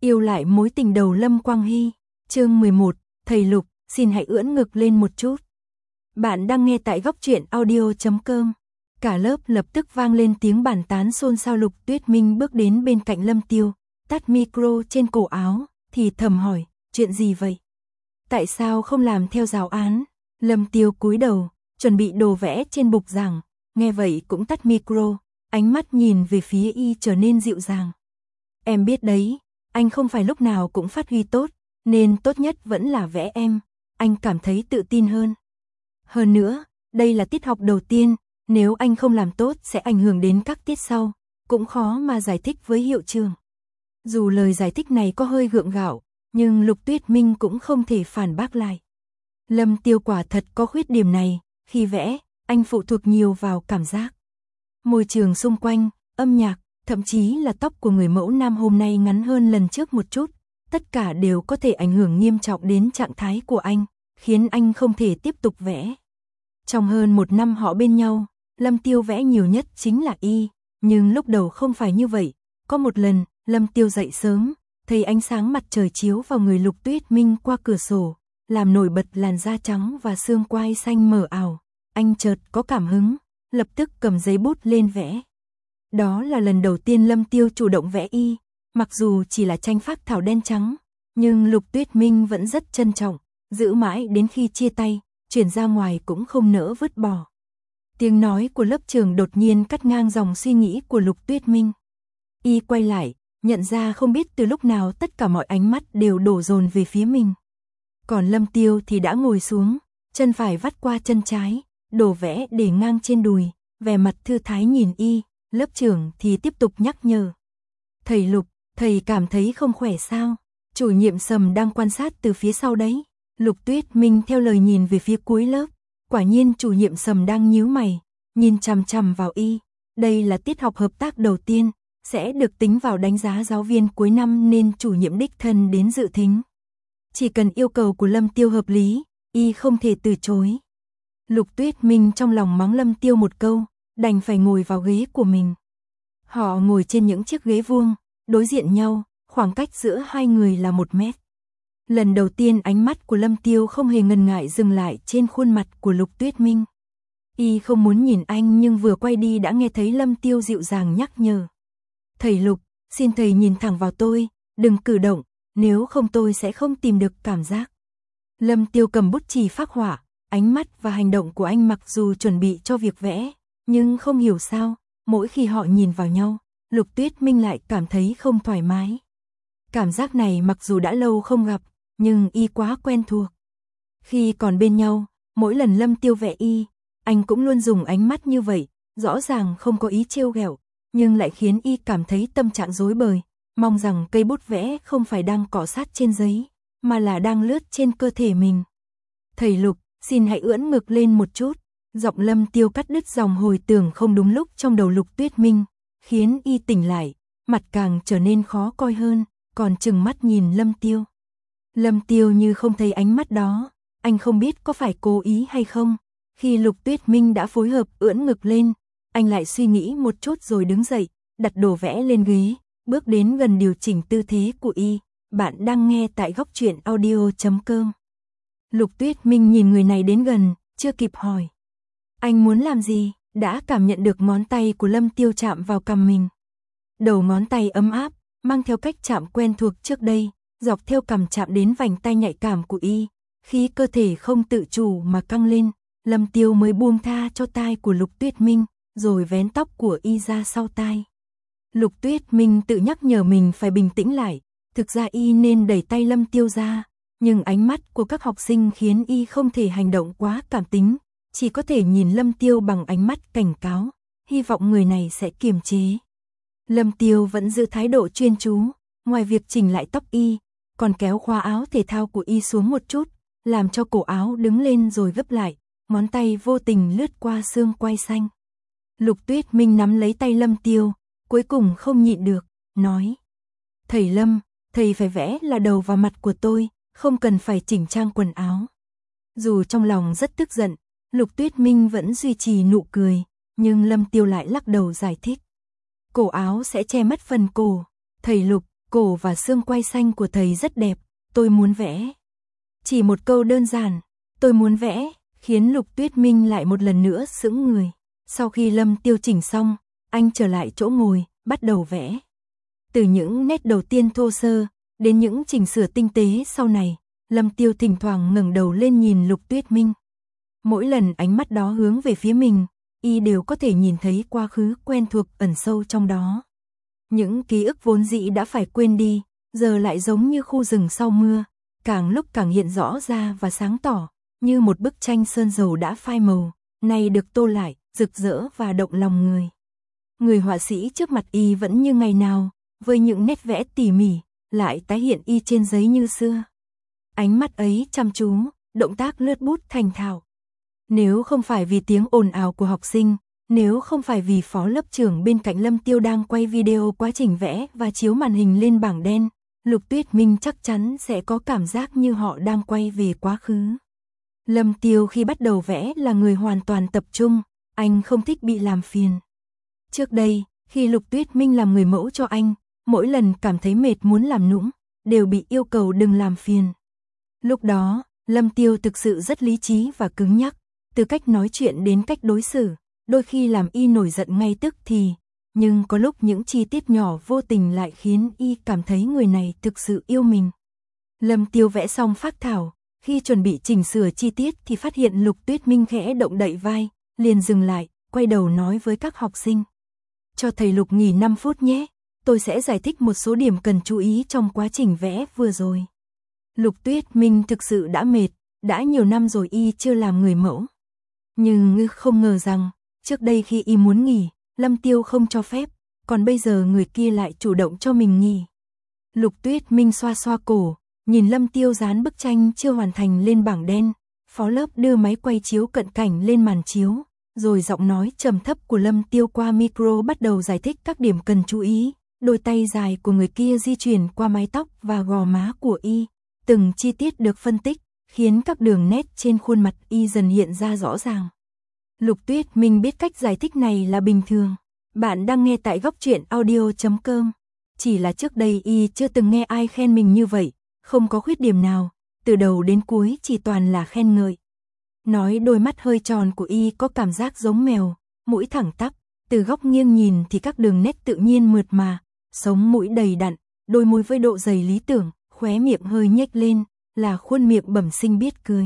Yêu lại mối tình đầu Lâm Quang Hy. Chương 11, thầy Lục, xin hãy ưỡn ngực lên một chút. Bạn đang nghe tại góc truyện audio.com. Cả lớp lập tức vang lên tiếng bàn tán xôn xao. Lục Tuyết Minh bước đến bên cạnh Lâm Tiêu, tắt micro trên cổ áo, thì thầm hỏi, chuyện gì vậy? Tại sao không làm theo giáo án? Lâm Tiêu cúi đầu, chuẩn bị đồ vẽ trên bục giảng, nghe vậy cũng tắt micro, ánh mắt nhìn về phía y trở nên dịu dàng. Em biết đấy, anh không phải lúc nào cũng phát huy tốt, nên tốt nhất vẫn là vẽ em, anh cảm thấy tự tin hơn. Hơn nữa, đây là tiết học đầu tiên, nếu anh không làm tốt sẽ ảnh hưởng đến các tiết sau, cũng khó mà giải thích với hiệu trưởng. Dù lời giải thích này có hơi gượng gạo, nhưng Lục Tuyết Minh cũng không thể phản bác lại. Lâm Tiêu quả thật có khuyết điểm này, khi vẽ, anh phụ thuộc nhiều vào cảm giác. Môi trường xung quanh, âm nhạc, thậm chí là tóc của người mẫu nam hôm nay ngắn hơn lần trước một chút, tất cả đều có thể ảnh hưởng nghiêm trọng đến trạng thái của anh, khiến anh không thể tiếp tục vẽ. Trong hơn một năm họ bên nhau, Lâm Tiêu vẽ nhiều nhất chính là y, nhưng lúc đầu không phải như vậy. Có một lần, Lâm Tiêu dậy sớm, thấy ánh sáng mặt trời chiếu vào người Lục Tuyết Minh qua cửa sổ, làm nổi bật làn da trắng và xương quai xanh mờ ảo. Anh chợt có cảm hứng, lập tức cầm giấy bút lên vẽ. Đó là lần đầu tiên Lâm Tiêu chủ động vẽ y, mặc dù chỉ là tranh phác thảo đen trắng, nhưng Lục Tuyết Minh vẫn rất trân trọng, giữ mãi đến khi chia tay, chuyển ra ngoài cũng không nỡ vứt bỏ. Tiếng nói của lớp trưởng đột nhiên cắt ngang dòng suy nghĩ của Lục Tuyết Minh. Y quay lại, nhận ra không biết từ lúc nào tất cả mọi ánh mắt đều đổ dồn về phía mình. Còn Lâm Tiêu thì đã ngồi xuống, chân phải vắt qua chân trái, đổ vẽ để ngang trên đùi, vẻ mặt thư thái nhìn y. Lớp trưởng thì tiếp tục nhắc nhở. Thầy Lục, thầy cảm thấy không khỏe sao? Chủ nhiệm Sầm đang quan sát từ phía sau đấy. Lục Tuyết Minh theo lời nhìn về phía cuối lớp. Quả nhiên chủ nhiệm Sầm đang nhíu mày, nhìn chằm chằm vào y. Đây là tiết học hợp tác đầu tiên, sẽ được tính vào đánh giá giáo viên cuối năm nên chủ nhiệm đích thân đến dự thính. Chỉ cần yêu cầu của Lâm Tiêu hợp lý, y không thể từ chối. Lục Tuyết Minh trong lòng mắng Lâm Tiêu một câu, đành phải ngồi vào ghế của mình. Họ ngồi trên những chiếc ghế vuông, đối diện nhau, khoảng cách giữa hai người là 1 mét. Lần đầu tiên ánh mắt của Lâm Tiêu không hề ngần ngại dừng lại trên khuôn mặt của Lục Tuyết Minh. Y không muốn nhìn anh nhưng vừa quay đi đã nghe thấy Lâm Tiêu dịu dàng nhắc nhở. Thầy Lục, xin thầy nhìn thẳng vào tôi, đừng cử động, nếu không tôi sẽ không tìm được cảm giác. Lâm Tiêu cầm bút chì phác họa, ánh mắt và hành động của anh mặc dù chuẩn bị cho việc vẽ, nhưng không hiểu sao, mỗi khi họ nhìn vào nhau, Lục Tuyết Minh lại cảm thấy không thoải mái. Cảm giác này mặc dù đã lâu không gặp, nhưng y quá quen thuộc. Khi còn bên nhau, mỗi lần Lâm Tiêu vẽ y, anh cũng luôn dùng ánh mắt như vậy, rõ ràng không có ý trêu ghẹo, nhưng lại khiến y cảm thấy tâm trạng rối bời, mong rằng cây bút vẽ không phải đang cọ sát trên giấy, mà là đang lướt trên cơ thể mình. Thầy Lục, xin hãy ưỡn ngực lên một chút. Giọng Lâm Tiêu cắt đứt dòng hồi tưởng không đúng lúc trong đầu Lục Tuyết Minh, khiến y tỉnh lại, mặt càng trở nên khó coi hơn, còn trừng mắt nhìn Lâm Tiêu. Lâm Tiêu như không thấy ánh mắt đó, anh không biết có phải cố ý hay không. Khi Lục Tuyết Minh đã phối hợp ưỡn ngực lên, anh lại suy nghĩ một chút rồi đứng dậy, đặt đồ vẽ lên ghế, bước đến gần điều chỉnh tư thế của y. Bạn đang nghe tại góc truyện audio.com. Lục Tuyết Minh nhìn người này đến gần, chưa kịp hỏi. Anh muốn làm gì? Đã cảm nhận được ngón tay của Lâm Tiêu chạm vào cằm mình. Đầu ngón tay ấm áp, mang theo cách chạm quen thuộc trước đây, dọc theo cằm chạm đến vành tay nhạy cảm của y. Khi cơ thể không tự chủ mà căng lên, Lâm Tiêu mới buông tha cho tai của Lục Tuyết Minh, rồi vén tóc của y ra sau tai. Lục Tuyết Minh tự nhắc nhở mình phải bình tĩnh lại, thực ra y nên đẩy tay Lâm Tiêu ra, nhưng ánh mắt của các học sinh khiến y không thể hành động quá cảm tính. Chỉ có thể nhìn Lâm Tiêu bằng ánh mắt cảnh cáo, hy vọng người này sẽ kiềm chế. Lâm Tiêu vẫn giữ thái độ chuyên chú, ngoài việc chỉnh lại tóc y, còn kéo khóa áo thể thao của y xuống một chút, làm cho cổ áo đứng lên rồi gấp lại, ngón tay vô tình lướt qua xương quai xanh. Lục Tuyết Minh nắm lấy tay Lâm Tiêu, cuối cùng không nhịn được, nói. Thầy Lâm, thầy phải vẽ là đầu và mặt của tôi, không cần phải chỉnh trang quần áo. Dù trong lòng rất tức giận, Lục Tuyết Minh vẫn duy trì nụ cười, nhưng Lâm Tiêu lại lắc đầu giải thích. Cổ áo sẽ che mất phần cổ. Thầy Lục, cổ và xương quai xanh của thầy rất đẹp, tôi muốn vẽ. Chỉ một câu đơn giản, tôi muốn vẽ, khiến Lục Tuyết Minh lại một lần nữa sững người. Sau khi Lâm Tiêu chỉnh xong, anh trở lại chỗ ngồi, bắt đầu vẽ. Từ những nét đầu tiên thô sơ, đến những chỉnh sửa tinh tế sau này, Lâm Tiêu thỉnh thoảng ngẩng đầu lên nhìn Lục Tuyết Minh. Mỗi lần ánh mắt đó hướng về phía mình, y đều có thể nhìn thấy quá khứ quen thuộc ẩn sâu trong đó. Những ký ức vốn dĩ đã phải quên đi, giờ lại giống như khu rừng sau mưa, càng lúc càng hiện rõ ra và sáng tỏ, như một bức tranh sơn dầu đã phai màu, nay được tô lại, rực rỡ và động lòng người. Người họa sĩ trước mặt y vẫn như ngày nào, với những nét vẽ tỉ mỉ, lại tái hiện y trên giấy như xưa. Ánh mắt ấy chăm chú, động tác lướt bút thành thạo. Nếu không phải vì tiếng ồn ào của học sinh, nếu không phải vì phó lớp trưởng bên cạnh Lâm Tiêu đang quay video quá trình vẽ và chiếu màn hình lên bảng đen, Lục Tuyết Minh chắc chắn sẽ có cảm giác như họ đang quay về quá khứ. Lâm Tiêu khi bắt đầu vẽ là người hoàn toàn tập trung, anh không thích bị làm phiền. Trước đây, khi Lục Tuyết Minh làm người mẫu cho anh, mỗi lần cảm thấy mệt muốn làm nũng, đều bị yêu cầu đừng làm phiền. Lúc đó, Lâm Tiêu thực sự rất lý trí và cứng nhắc, từ cách nói chuyện đến cách đối xử, đôi khi làm y nổi giận ngay tức thì, nhưng có lúc những chi tiết nhỏ vô tình lại khiến y cảm thấy người này thực sự yêu mình. Lâm Tiêu vẽ xong phác thảo, khi chuẩn bị chỉnh sửa chi tiết thì phát hiện Lục Tuyết Minh khẽ động đậy vai, liền dừng lại, quay đầu nói với các học sinh. Cho thầy Lục nghỉ 5 phút nhé, tôi sẽ giải thích một số điểm cần chú ý trong quá trình vẽ vừa rồi. Lục Tuyết Minh thực sự đã mệt, đã nhiều năm rồi y chưa làm người mẫu. Nhưng không ngờ rằng, trước đây khi y muốn nghỉ, Lâm Tiêu không cho phép, còn bây giờ người kia lại chủ động cho mình nghỉ. Lục Tuyết Minh xoa xoa cổ, nhìn Lâm Tiêu dán bức tranh chưa hoàn thành lên bảng đen, phó lớp đưa máy quay chiếu cận cảnh lên màn chiếu, rồi giọng nói trầm thấp của Lâm Tiêu qua micro bắt đầu giải thích các điểm cần chú ý, đôi tay dài của người kia di chuyển qua mái tóc và gò má của y, từng chi tiết được phân tích, khiến các đường nét trên khuôn mặt y dần hiện ra rõ ràng. Lục Tuyết Minh biết cách giải thích này là bình thường. Bạn đang nghe tại Góc Truyện Audio.com. Chỉ là trước đây y chưa từng nghe ai khen mình như vậy, không có khuyết điểm nào, từ đầu đến cuối chỉ toàn là khen ngợi. Nói đôi mắt hơi tròn của y có cảm giác giống mèo, mũi thẳng tắp, từ góc nghiêng nhìn thì các đường nét tự nhiên mượt mà, sống mũi đầy đặn, đôi môi với độ dày lý tưởng, khóe miệng hơi nhếch lên, là khuôn miệng bẩm sinh biết cười.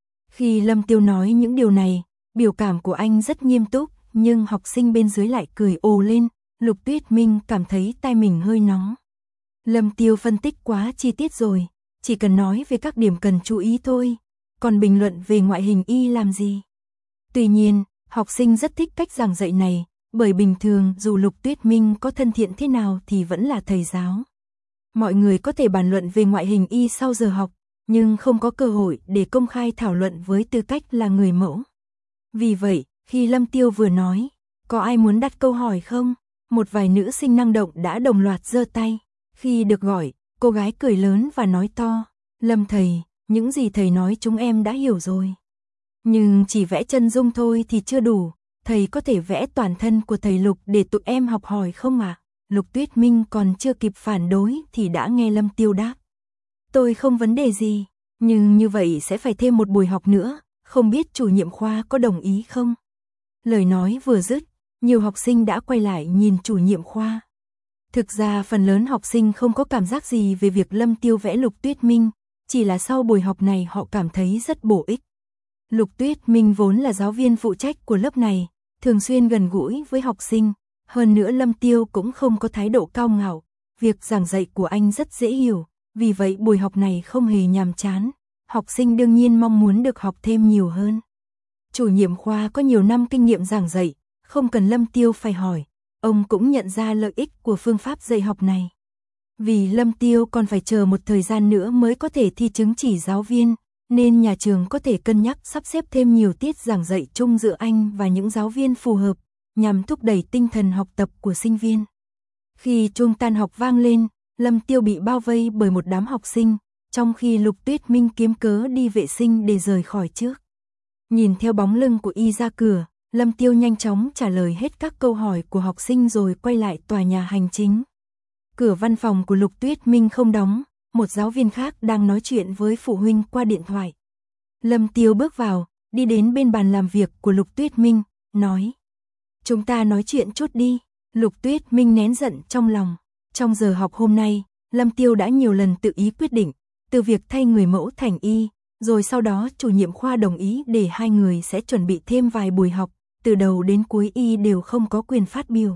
Khi Lâm Tiêu nói những điều này, biểu cảm của anh rất nghiêm túc, nhưng học sinh bên dưới lại cười ồ lên, Lục Tuyết Minh cảm thấy tai mình hơi nóng. Lâm Tiêu phân tích quá chi tiết rồi, chỉ cần nói về các điểm cần chú ý thôi, còn bình luận về ngoại hình y làm gì. Tuy nhiên, học sinh rất thích cách giảng dạy này, bởi bình thường dù Lục Tuyết Minh có thân thiện thế nào thì vẫn là thầy giáo. Mọi người có thể bàn luận về ngoại hình y sau giờ học, nhưng không có cơ hội để công khai thảo luận với tư cách là người mẫu. Vì vậy, khi Lâm Tiêu vừa nói, có ai muốn đặt câu hỏi không? Một vài nữ sinh năng động đã đồng loạt giơ tay. Khi được gọi, cô gái cười lớn và nói to, Lâm thầy, những gì thầy nói chúng em đã hiểu rồi. Nhưng chỉ vẽ chân dung thôi thì chưa đủ, thầy có thể vẽ toàn thân của thầy Lục để tụi em học hỏi không ạ? Lục Tuyết Minh còn chưa kịp phản đối thì đã nghe Lâm Tiêu đáp. Tôi không vấn đề gì, nhưng như vậy sẽ phải thêm một buổi học nữa, không biết chủ nhiệm khoa có đồng ý không? Lời nói vừa dứt, nhiều học sinh đã quay lại nhìn chủ nhiệm khoa. Thực ra phần lớn học sinh không có cảm giác gì về việc Lâm Tiêu vẽ Lục Tuyết Minh, chỉ là sau buổi học này họ cảm thấy rất bổ ích. Lục Tuyết Minh vốn là giáo viên phụ trách của lớp này, thường xuyên gần gũi với học sinh, hơn nữa Lâm Tiêu cũng không có thái độ cao ngạo, việc giảng dạy của anh rất dễ hiểu, vì vậy buổi học này không hề nhàm chán, học sinh đương nhiên mong muốn được học thêm nhiều hơn. Chủ nhiệm khoa có nhiều năm kinh nghiệm giảng dạy, không cần Lâm Tiêu phải hỏi, ông cũng nhận ra lợi ích của phương pháp dạy học này. Vì Lâm Tiêu còn phải chờ một thời gian nữa mới có thể thi chứng chỉ giáo viên, nên nhà trường có thể cân nhắc sắp xếp thêm nhiều tiết giảng dạy chung giữa anh và những giáo viên phù hợp, nhằm thúc đẩy tinh thần học tập của sinh viên. Khi chuông tan học vang lên, Lâm Tiêu bị bao vây bởi một đám học sinh, trong khi Lục Tuyết Minh kiếm cớ đi vệ sinh để rời khỏi trước. Nhìn theo bóng lưng của y ra cửa, Lâm Tiêu nhanh chóng trả lời hết các câu hỏi của học sinh rồi quay lại tòa nhà hành chính. Cửa văn phòng của Lục Tuyết Minh không đóng, một giáo viên khác đang nói chuyện với phụ huynh qua điện thoại. Lâm Tiêu bước vào, đi đến bên bàn làm việc của Lục Tuyết Minh, nói. Chúng ta nói chuyện chút đi. Lục Tuyết Minh nén giận trong lòng. Trong giờ học hôm nay, Lâm Tiêu đã nhiều lần tự ý quyết định, từ việc thay người mẫu thành y, rồi sau đó chủ nhiệm khoa đồng ý để hai người sẽ chuẩn bị thêm vài buổi học, từ đầu đến cuối y đều không có quyền phát biểu.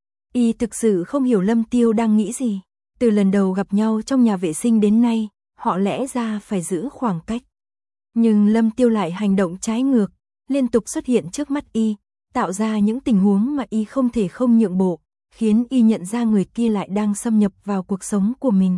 Y thực sự không hiểu Lâm Tiêu đang nghĩ gì. Từ lần đầu gặp nhau trong nhà vệ sinh đến nay, họ lẽ ra phải giữ khoảng cách. Nhưng Lâm Tiêu lại hành động trái ngược, liên tục xuất hiện trước mắt y, tạo ra những tình huống mà y không thể không nhượng bộ, khiến y nhận ra người kia lại đang xâm nhập vào cuộc sống của mình.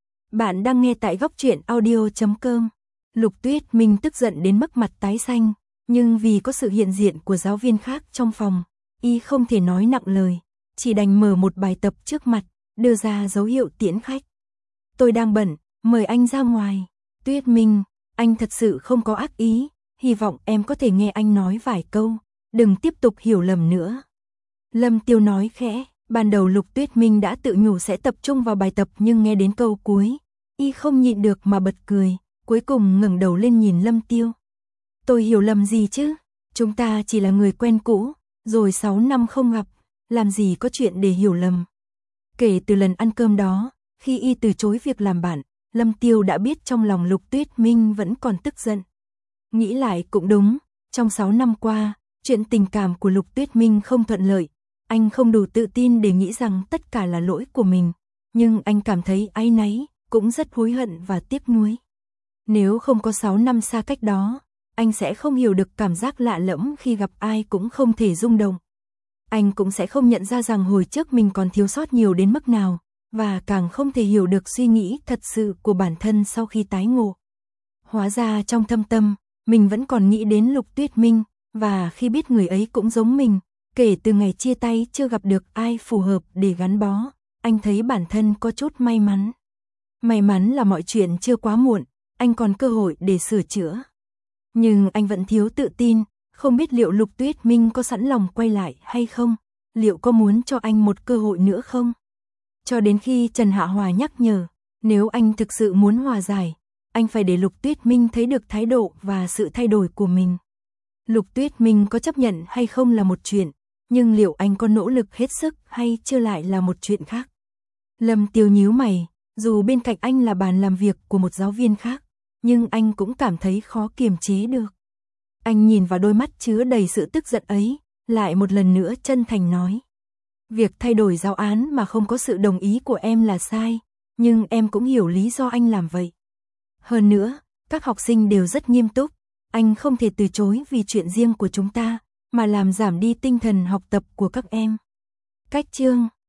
Bạn đang nghe tại Góc Truyện Audio.com. Lục Tuyết Minh tức giận đến mức mặt tái xanh, nhưng vì có sự hiện diện của giáo viên khác trong phòng, y không thể nói nặng lời, chỉ đành mở một bài tập trước mặt, đưa ra dấu hiệu tiễn khách. Tôi đang bận, mời anh ra ngoài. Tuyết Minh, anh thật sự không có ác ý, hy vọng em có thể nghe anh nói vài câu, đừng tiếp tục hiểu lầm nữa. Lâm Tiêu nói khẽ, ban đầu Lục Tuyết Minh đã tự nhủ sẽ tập trung vào bài tập nhưng nghe đến câu cuối, y không nhịn được mà bật cười, cuối cùng ngẩng đầu lên nhìn Lâm Tiêu. Tôi hiểu lầm gì chứ, chúng ta chỉ là người quen cũ, rồi 6 năm không gặp, làm gì có chuyện để hiểu lầm. Kể từ lần ăn cơm đó, khi y từ chối việc làm bạn, Lâm Tiêu đã biết trong lòng Lục Tuyết Minh vẫn còn tức giận. Nghĩ lại cũng đúng, trong 6 năm qua, chuyện tình cảm của Lục Tuyết Minh không thuận lợi, anh không đủ tự tin để nghĩ rằng tất cả là lỗi của mình, nhưng anh cảm thấy áy náy, cũng rất hối hận và tiếc nuối. Nếu không có 6 năm xa cách đó, anh sẽ không hiểu được cảm giác lạ lẫm khi gặp ai cũng không thể rung động. Anh cũng sẽ không nhận ra rằng hồi trước mình còn thiếu sót nhiều đến mức nào, và càng không thể hiểu được suy nghĩ thật sự của bản thân sau khi tái ngộ. Hóa ra trong thâm tâm, mình vẫn còn nghĩ đến Lục Tuyết Minh, và khi biết người ấy cũng giống mình, kể từ ngày chia tay chưa gặp được ai phù hợp để gắn bó, anh thấy bản thân có chút may mắn. May mắn là mọi chuyện chưa quá muộn, anh còn cơ hội để sửa chữa. Nhưng anh vẫn thiếu tự tin, không biết liệu Lục Tuyết Minh có sẵn lòng quay lại hay không, liệu có muốn cho anh một cơ hội nữa không? Cho đến khi Trần Hạ Hòa nhắc nhở, nếu anh thực sự muốn hòa giải, anh phải để Lục Tuyết Minh thấy được thái độ và sự thay đổi của mình. Lục Tuyết Minh có chấp nhận hay không là một chuyện, nhưng liệu anh có nỗ lực hết sức hay chưa lại là một chuyện khác. Lâm Tiêu nhíu mày, dù bên cạnh anh là bàn làm việc của một giáo viên khác, nhưng anh cũng cảm thấy khó kiềm chế được. Anh nhìn vào đôi mắt chứa đầy sự tức giận ấy, lại một lần nữa chân thành nói. Việc thay đổi giáo án mà không có sự đồng ý của em là sai, nhưng em cũng hiểu lý do anh làm vậy. Hơn nữa, các học sinh đều rất nghiêm túc, anh không thể từ chối vì chuyện riêng của chúng ta, mà làm giảm đi tinh thần học tập của các em. Cách chương